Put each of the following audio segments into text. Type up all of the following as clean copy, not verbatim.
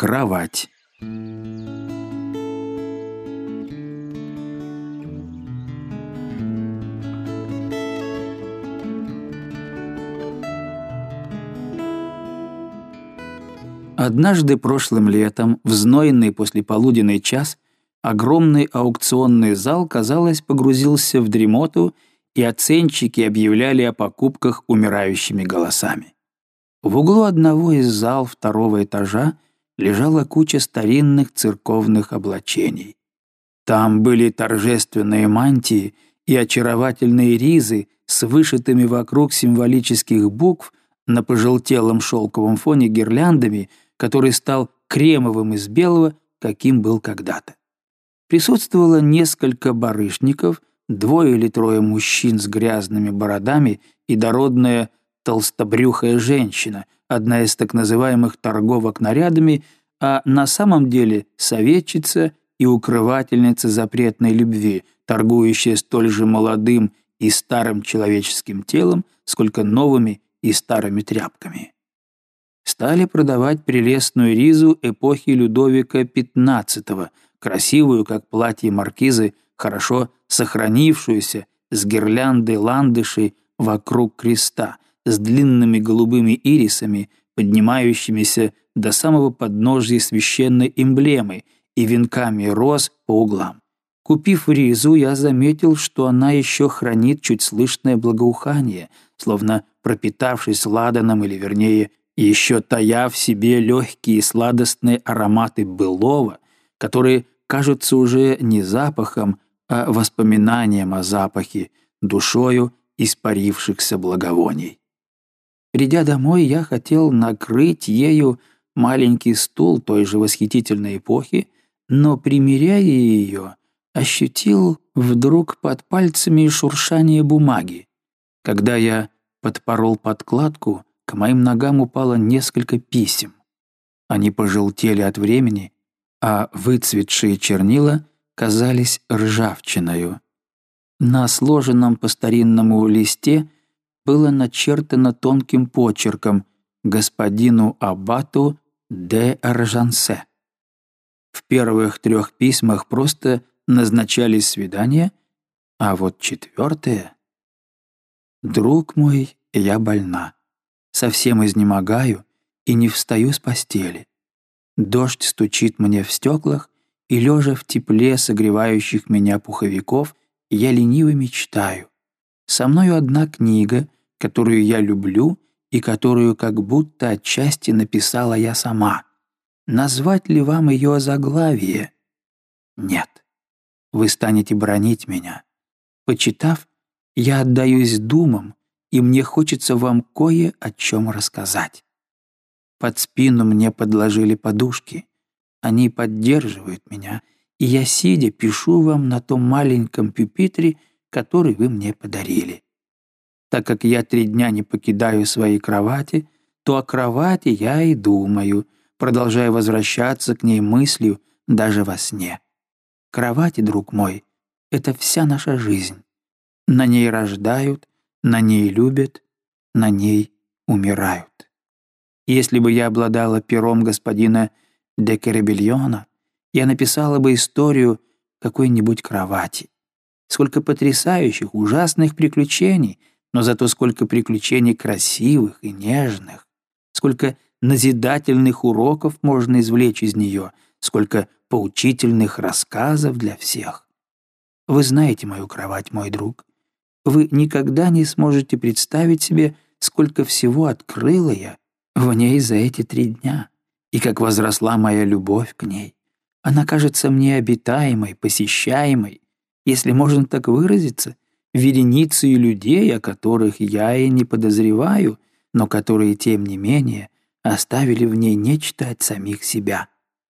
Кровать. Однажды прошлым летом, в знойный послеполуденный час, огромный аукционный зал, казалось, погрузился в дремоту, и оценщики объявляли о покупках умирающими голосами. В углу одного из зал второго этажа лежала куча старинных церковных облачений. Там были торжественные мантии и очаровательные ризы с вышитыми вокруг символических букв на пожелтелом шелковом фоне гирляндами, который стал кремовым из белого, каким был когда-то. Присутствовало несколько барышников, 2 или 3 мужчин с грязными бородами и дородная толстобрюхая женщина, одна из так называемых торговок нарядами, а на самом деле советчица и укрывательница запретной любви, торгующая столь же молодым и старым человеческим телом, сколько новыми и старыми тряпками. Стали продавать прелестную ризу эпохи Людовика XV, красивую, как платье маркизы, хорошо сохранившуюся, с гирляндой ландышей вокруг креста, с длинными голубыми ирисами, поднимающимися до самого подножия священной эмблемы и венками роз по углам. Купив ризу, я заметил, что она еще хранит чуть слышное благоухание, словно пропитавшись ладаном, или вернее, еще тая в себе легкие сладостные ароматы былого, которые кажутся уже не запахом, а воспоминанием о запахе, душою испарившихся благовоний. Придя домой, я хотел накрыть ею маленький стул той же восхитительной эпохи, но, примеряя ее, ощутил вдруг под пальцами шуршание бумаги. Когда я подпорол подкладку, к моим ногам упало несколько писем. Они пожелтели от времени, а выцветшие чернила казались ржавчиною. На сложенном по старинному листе было начертано тонким почерком «Господину аббату де Аржансе». В первых 3 письмах просто назначались свидания, а вот 4: «Друг мой, я больна, совсем изнемогаю и не встаю с постели. Дождь стучит мне в стеклах, и, лежа в тепле согревающих меня пуховиков, я лениво мечтаю. Со мною одна книга, которую я люблю и которую как будто отчасти написала я сама. Назвать ли вам ее заглавие? Нет. Вы станете бранить меня. Почитав, я отдаюсь думам, и мне хочется вам кое о чем рассказать. Под спину мне подложили подушки. Они поддерживают меня, и я, сидя, пишу вам на том маленьком пюпитре, который вы мне подарили. Так как я 3 дня не покидаю своей кровати, то о кровати я и думаю, продолжая возвращаться к ней мыслью даже во сне. Кровать, друг мой, — это вся наша жизнь. На ней рождают, на ней любят, на ней умирают. Если бы я обладала пером господина де Керебельона, я написала бы историю какой-нибудь кровати. Сколько потрясающих, ужасных приключений, но зато сколько приключений красивых и нежных, сколько назидательных уроков можно извлечь из нее, сколько поучительных рассказов для всех. Вы знаете мою кровать, мой друг. Вы никогда не сможете представить себе, сколько всего открыла я в ней за эти 3 дня, и как возросла моя любовь к ней. Она кажется мне обитаемой, посещаемой, если можно так выразиться, вереницей людей, о которых я и не подозреваю, но которые, тем не менее, оставили в ней нечто от самих себя.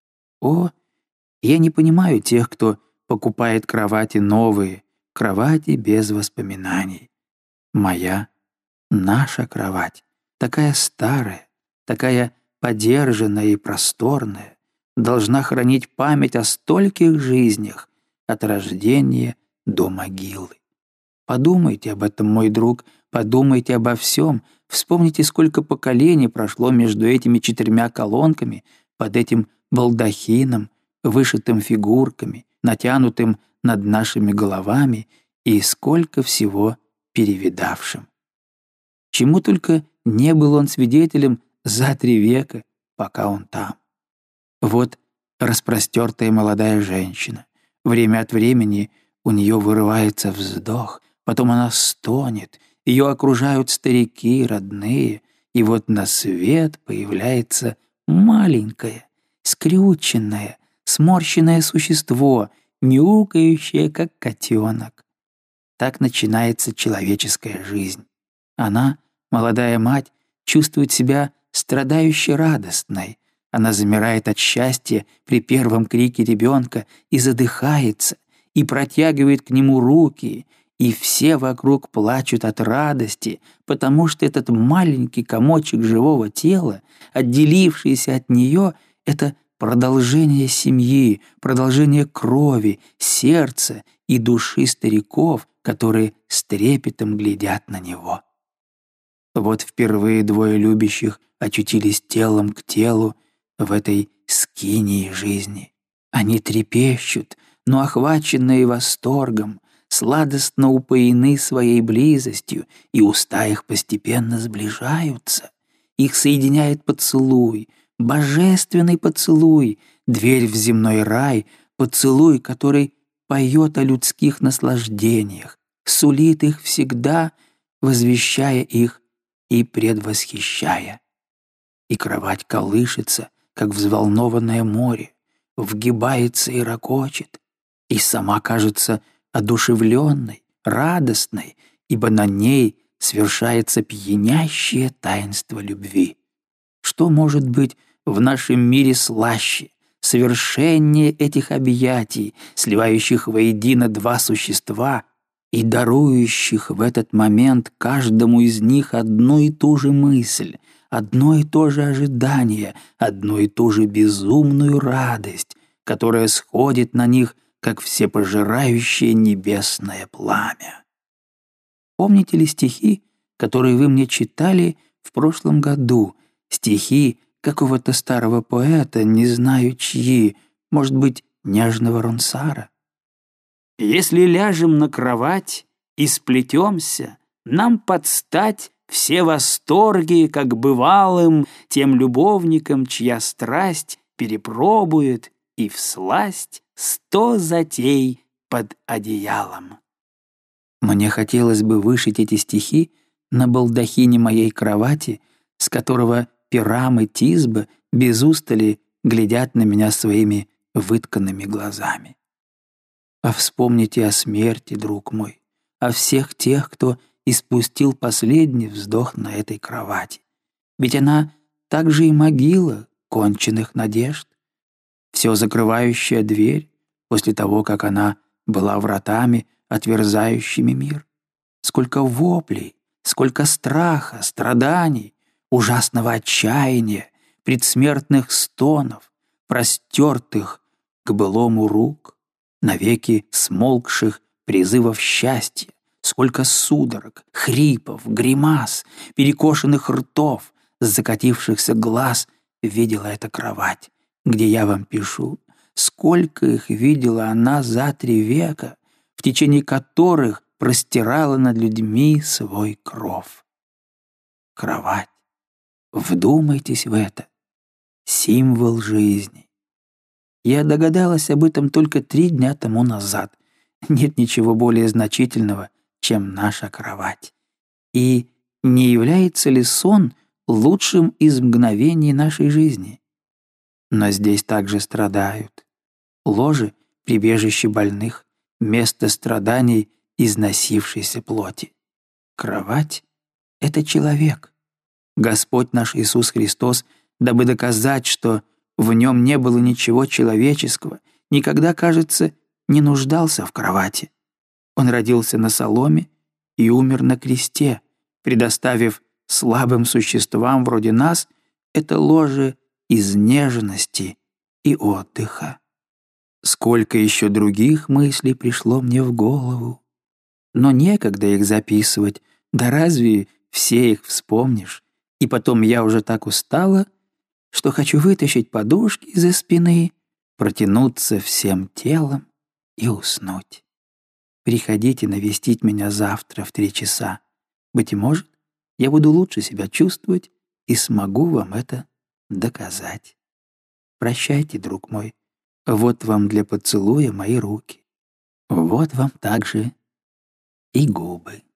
О, я не понимаю тех, кто покупает кровати новые, кровати без воспоминаний. Моя, наша кровать, такая старая, такая подержанная и просторная, должна хранить память о стольких жизнях, от рождения до могилы. Подумайте об этом, мой друг, подумайте обо всем, вспомните, сколько поколений прошло между этими 4 колонками, под этим балдахином, вышитым фигурками, натянутым над нашими головами и сколько всего перевидавшим. Чему только не был он свидетелем за 3 века, пока он там. Вот распростертая молодая женщина. Время от времени у нее вырывается вздох, потом она стонет, ее окружают старики, родные, и вот на свет появляется маленькое, скрюченное, сморщенное существо, мяукающее, как котенок. Так начинается человеческая жизнь. Она, молодая мать, чувствует себя страдающей радостной. Она замирает от счастья при первом крике ребенка и задыхается, и протягивает к нему руки, и все вокруг плачут от радости, потому что этот маленький комочек живого тела, отделившийся от нее, — это продолжение семьи, продолжение крови, сердца и души стариков, которые с трепетом глядят на него. Вот впервые 2 любящих очутились телом к телу в этой скинии жизни. Они трепещут, но охваченные восторгом, сладостно упоены своей близостью, и уста их постепенно сближаются. Их соединяет поцелуй, божественный поцелуй, дверь в земной рай, поцелуй, который поет о людских наслаждениях, сулит их всегда, возвещая их и предвосхищая. И кровать колышется, как взволнованное море, вгибается и ракочет, и сама кажется одушевленной, радостной, ибо на ней свершается пьянящее таинство любви. Что может быть в нашем мире слаще, совершеннее этих объятий, сливающих воедино 2 существа и дарующих в этот момент каждому из них одну и ту же мысль, одно и то же ожидание, одну и ту же безумную радость, которая сходит на них, как всепожирающее небесное пламя. Помните ли стихи, которые вы мне читали в прошлом году, стихи какого-то старого поэта, не знаю чьи, может быть, нежного Ронсара? «Если ляжем на кровать и сплетемся, нам подстать все восторги, как бывалым тем любовникам, чья страсть перепробует и всласть 100 затей под одеялом». Мне хотелось бы вышить эти стихи на балдахине моей кровати, с которого Пирам и Тисба без устали глядят на меня своими вытканными глазами. А вспомните о смерти, друг мой, о всех тех, кто испустил последний вздох на этой кровати. Ведь она также и могила конченных надежд, все закрывающая дверь после того, как она была вратами, отверзающими мир. Сколько воплей, сколько страха, страданий, ужасного отчаяния, предсмертных стонов, простертых к былому рук, навеки смолкших призывов счастья, сколько судорог, хрипов, гримас, перекошенных ртов, закатившихся глаз видела эта кровать, где я вам пишу, сколько их видела она за 3 века, в течение которых простирала над людьми свой кров. Кровать. Вдумайтесь в это. Символ жизни. Я догадалась об этом только 3 дня тому назад. Нет ничего более значительного, чем наша кровать. И не является ли сон лучшим из мгновений нашей жизни? Но здесь также страдают. Ложе — прибежище больных, место страданий износившейся плоти. Кровать — это человек. Господь наш Иисус Христос, дабы доказать, что в нем не было ничего человеческого, никогда, кажется, не нуждался в кровати. Он родился на соломе и умер на кресте, предоставив слабым существам вроде нас это ложе из нежности и отдыха. Сколько еще других мыслей пришло мне в голову. Но некогда их записывать, да разве все их вспомнишь? И потом я уже так устала, что хочу вытащить подушки из-за спины, протянуться всем телом и уснуть. Приходите навестить меня завтра в 3 часа. Быть может, я буду лучше себя чувствовать и смогу вам это доказать. Прощайте, друг мой. Вот вам для поцелуя мои руки. Вот вам также и губы.